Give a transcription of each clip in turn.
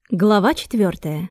Глава 4.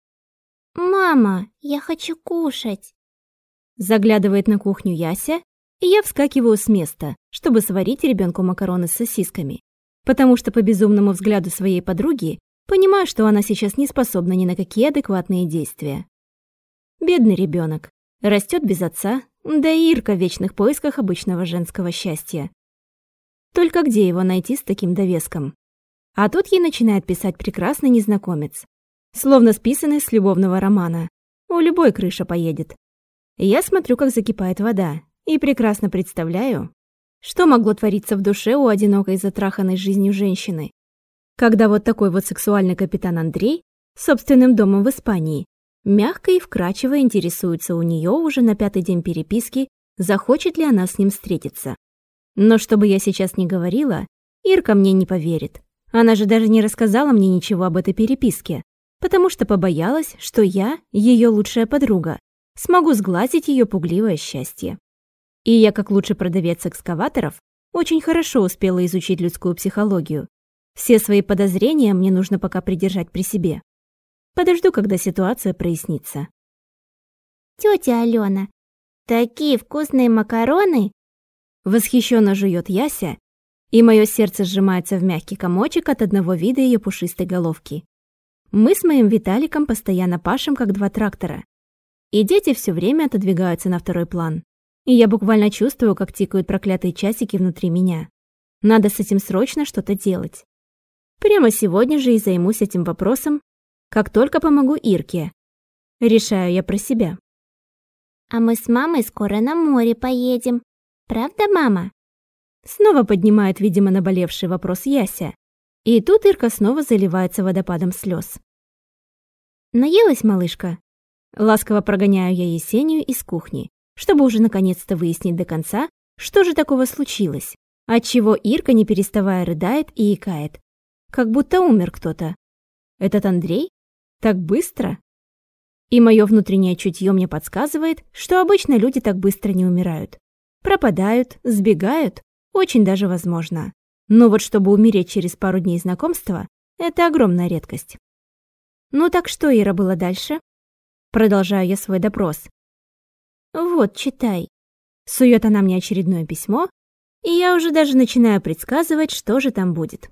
«Мама, я хочу кушать!» Заглядывает на кухню Яся, и я вскакиваю с места, чтобы сварить ребенку макароны с сосисками, потому что по безумному взгляду своей подруги понимаю, что она сейчас не способна ни на какие адекватные действия. Бедный ребенок, растет без отца, да и Ирка в вечных поисках обычного женского счастья. Только где его найти с таким довеском? А тут ей начинает писать прекрасный незнакомец, словно списанный с любовного романа. У любой крыша поедет. Я смотрю, как закипает вода, и прекрасно представляю, что могло твориться в душе у одинокой затраханной жизнью женщины, когда вот такой вот сексуальный капитан Андрей с собственным домом в Испании мягко и вкрадчиво интересуется у нее уже на 5-й день переписки, захочет ли она с ним встретиться. Но что бы я сейчас ни говорила, Ирка мне не поверит. Она же даже не рассказала мне ничего об этой переписке, потому что побоялась, что я, ее лучшая подруга, смогу сглазить ее пугливое счастье. И я, как лучший продавец экскаваторов, очень хорошо успела изучить людскую психологию. Все свои подозрения мне нужно пока придержать при себе. Подожду, когда ситуация прояснится. «Тетя Алена, такие вкусные макароны!» Восхищенно жует Яся, и мое сердце сжимается в мягкий комочек от одного вида ее пушистой головки. Мы с моим Виталиком постоянно пашем, как два трактора. И дети все время отодвигаются на второй план. И я буквально чувствую, как тикают проклятые часики внутри меня. Надо с этим срочно что-то делать. Прямо сегодня же и займусь этим вопросом, как только помогу Ирке. Решаю я про себя. «А мы с мамой скоро на море поедем. Правда, мама?» Снова поднимает, видимо, наболевший вопрос Яся. И тут Ирка снова заливается водопадом слез. «Наелась, малышка?» Ласково прогоняю я Есению из кухни, чтобы уже наконец-то выяснить до конца, что же такого случилось, отчего Ирка, не переставая, рыдает и икает. Как будто умер кто-то. Этот Андрей? Так быстро? И мое внутреннее чутье мне подсказывает, что обычно люди так быстро не умирают. Пропадают, сбегают. Очень даже возможно. Но вот чтобы умереть через пару дней знакомства, это огромная редкость. Ну так что, Ира, было дальше? Продолжаю я свой допрос. Вот, читай. Сует она мне очередное письмо, и я уже даже начинаю предсказывать, что же там будет.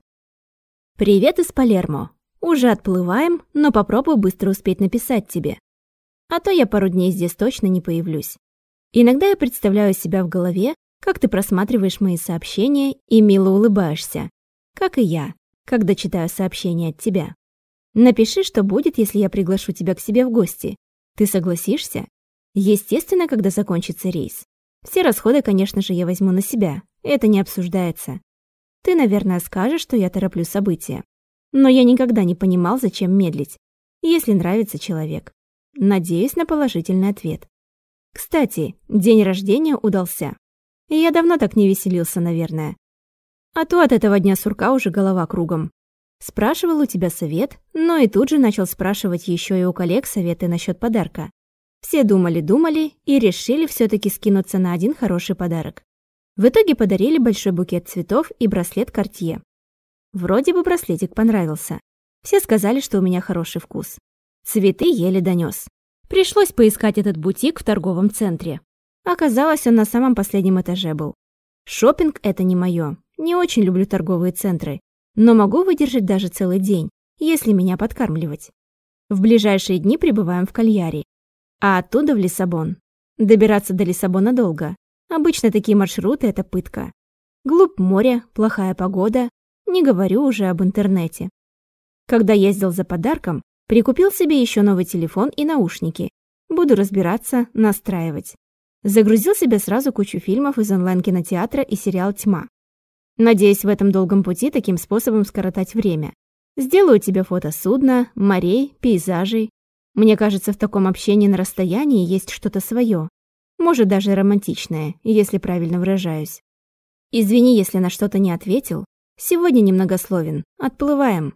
Привет из Палермо. Уже отплываем, но попробую быстро успеть написать тебе. А то я пару дней здесь точно не появлюсь. Иногда я представляю себя в голове, как ты просматриваешь мои сообщения и мило улыбаешься, как и я, когда читаю сообщения от тебя. Напиши, что будет, если я приглашу тебя к себе в гости. Ты согласишься? Естественно, когда закончится рейс. Все расходы, конечно же, я возьму на себя, это не обсуждается. Ты, наверное, скажешь, что я тороплю события. Но я никогда не понимал, зачем медлить, если нравится человек. Надеюсь на положительный ответ. Кстати, день рождения удался. И я давно так не веселился, наверное. А то от этого дня сурка уже голова кругом. Спрашивал у тебя совет, но и тут же начал спрашивать еще и у коллег советы насчет подарка. Все думали и решили все-таки скинуться на один хороший подарок. В итоге подарили большой букет цветов и браслет Cartier. Вроде бы браслетик понравился. Все сказали, что у меня хороший вкус. Цветы еле донес. Пришлось поискать этот бутик в торговом центре. Оказалось, он на самом последнем этаже был. Шопинг это не мое. Не очень люблю торговые центры. Но могу выдержать даже целый день, если меня подкармливать. В ближайшие дни прибываем в Кальяри. А оттуда в Лиссабон. Добираться до Лиссабона долго. Обычно такие маршруты – это пытка. Глубь моря, плохая погода. Не говорю уже об интернете. Когда ездил за подарком, прикупил себе еще новый телефон и наушники. Буду разбираться, настраивать. Загрузил себе сразу кучу фильмов из онлайн-кинотеатра и сериал «Тьма». Надеюсь, в этом долгом пути таким способом скоротать время. Сделаю тебе фото судна, морей, пейзажей. Мне кажется, в таком общении на расстоянии есть что-то свое. Может, даже романтичное, если правильно выражаюсь. Извини, если на что-то не ответил. Сегодня немногословен. Отплываем.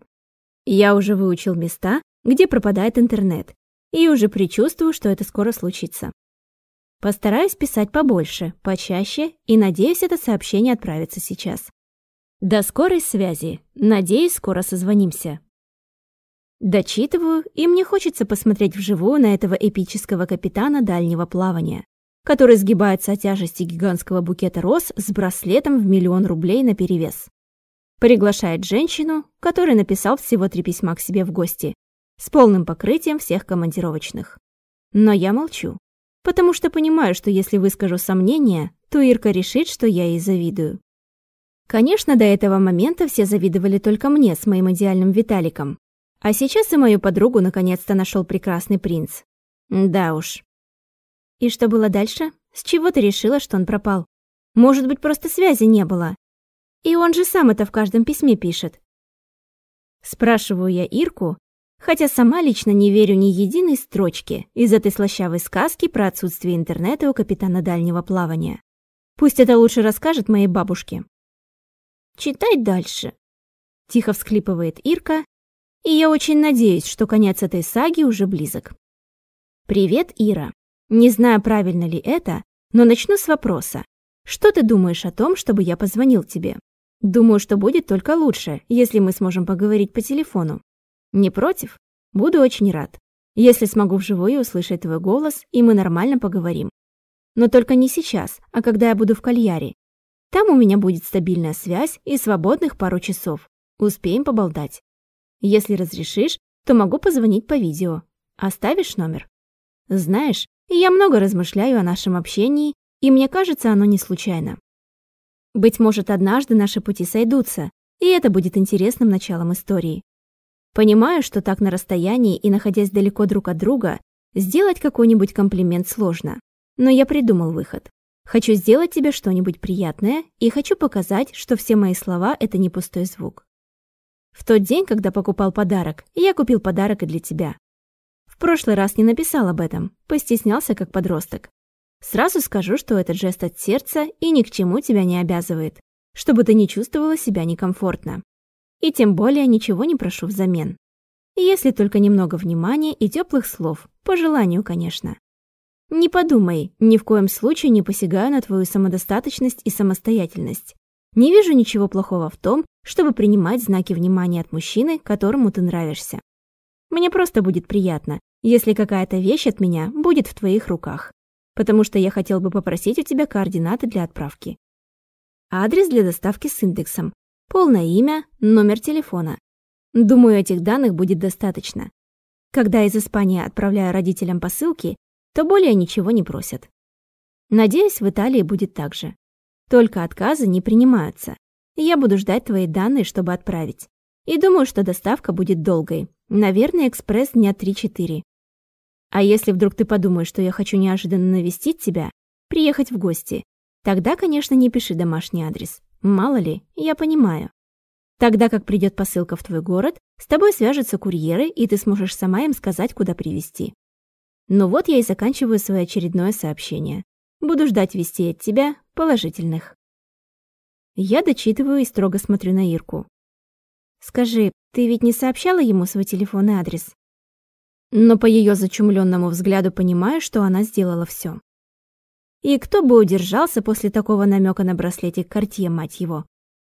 Я уже выучил места, где пропадает интернет. И уже предчувствую, что это скоро случится. Постараюсь писать побольше, почаще, и надеюсь, это сообщение отправится сейчас. До скорой связи. Надеюсь, скоро созвонимся. Дочитываю, и мне хочется посмотреть вживую на этого эпического капитана дальнего плавания, который сгибается от тяжести гигантского букета роз с браслетом в 1 000 000 рублей наперевес. Приглашает женщину, который написал всего 3 письма к себе в гости, с полным покрытием всех командировочных. Но я молчу, потому что понимаю, что если выскажу сомнения, то Ирка решит, что я ей завидую. Конечно, до этого момента все завидовали только мне с моим идеальным Виталиком. А сейчас и мою подругу наконец-то нашел прекрасный принц. Да уж. И что было дальше? С чего ты решила, что он пропал? Может быть, просто связи не было? И он же сам это в каждом письме пишет. Спрашиваю я Ирку, хотя сама лично не верю ни единой строчке из этой слащавой сказки про отсутствие интернета у капитана дальнего плавания. Пусть это лучше расскажет моей бабушке. «Читай дальше», — тихо всхлипывает Ирка, и я очень надеюсь, что конец этой саги уже близок. «Привет, Ира. Не знаю, правильно ли это, но начну с вопроса. Что ты думаешь о том, чтобы я позвонил тебе? Думаю, что будет только лучше, если мы сможем поговорить по телефону. Не против? Буду очень рад, если смогу вживую услышать твой голос, и мы нормально поговорим. Но только не сейчас, а когда я буду в Кальяре. Там у меня будет стабильная связь и свободных пару часов. Успеем поболтать. Если разрешишь, то могу позвонить по видео. Оставишь номер? Знаешь, я много размышляю о нашем общении, и мне кажется, оно не случайно. Быть может, однажды наши пути сойдутся, и это будет интересным началом истории. Понимаю, что так на расстоянии и находясь далеко друг от друга, сделать какой-нибудь комплимент сложно. Но я придумал выход. Хочу сделать тебе что-нибудь приятное и хочу показать, что все мои слова — это не пустой звук. В тот день, когда покупал подарок, я купил подарок и для тебя. В прошлый раз не написал об этом, постеснялся как подросток. Сразу скажу, что этот жест от сердца и ни к чему тебя не обязывает, чтобы ты не чувствовала себя некомфортно. И тем более ничего не прошу взамен. Если только немного внимания и теплых слов, по желанию, конечно. Не подумай, ни в коем случае не посягаю на твою самодостаточность и самостоятельность. Не вижу ничего плохого в том, чтобы принимать знаки внимания от мужчины, которому ты нравишься. Мне просто будет приятно, если какая-то вещь от меня будет в твоих руках, потому что я хотел бы попросить у тебя координаты для отправки. Адрес для доставки с индексом, полное имя, номер телефона. Думаю, этих данных будет достаточно. Когда из Испании отправляю родителям посылки, то более ничего не просят. Надеюсь, в Италии будет так же. Только отказы не принимаются. Я буду ждать твои данные, чтобы отправить. И думаю, что доставка будет долгой. Наверное, экспресс дня 3-4. А если вдруг ты подумаешь, что я хочу неожиданно навестить тебя, приехать в гости, тогда, конечно, не пиши домашний адрес. Мало ли, я понимаю. Тогда как придет посылка в твой город, с тобой свяжутся курьеры, и ты сможешь сама им сказать, куда привезти. Ну вот я и заканчиваю свое очередное сообщение. Буду ждать вестей от тебя, положительных. Я дочитываю и строго смотрю на Ирку. Скажи, ты ведь не сообщала ему свой телефон и адрес? Но по ее зачумленному взгляду понимаю, что она сделала все. И кто бы удержался после такого намека на браслетик Cartier, мать его?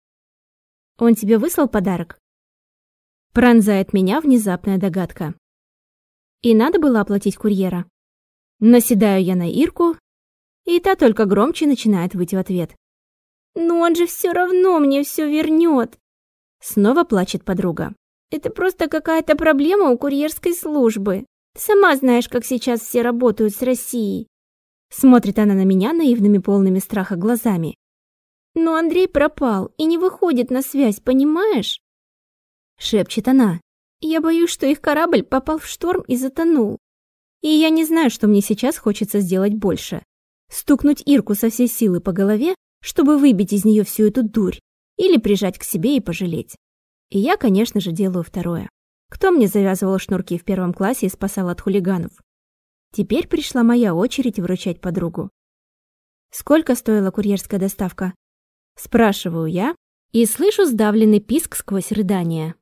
Он тебе выслал подарок? Пронзает меня внезапная догадка. И надо было оплатить курьера. Наседаю я на Ирку, и та только громче начинает выть в ответ. «Но он же все равно мне все вернет!» Снова плачет подруга. «Это просто какая-то проблема у курьерской службы. Ты сама знаешь, как сейчас все работают с Россией». Смотрит она на меня наивными, полными страха глазами. «Но Андрей пропал и не выходит на связь, понимаешь?» Шепчет она. «Я боюсь, что их корабль попал в шторм и затонул. И я не знаю, что мне сейчас хочется сделать больше. Стукнуть Ирку со всей силы по голове, чтобы выбить из нее всю эту дурь, или прижать к себе и пожалеть. И я, конечно же, делаю второе. Кто мне завязывал шнурки в 1 классе и спасал от хулиганов? Теперь пришла моя очередь выручать подругу. Сколько стоила курьерская доставка? Спрашиваю я и слышу сдавленный писк сквозь рыдания.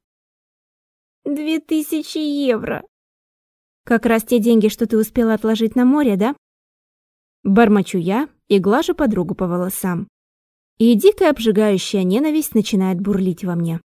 2000 евро. Как раз те деньги, что ты успела отложить на море, да? Бормочу я и глажу подругу по волосам. И дикая обжигающая ненависть начинает бурлить во мне.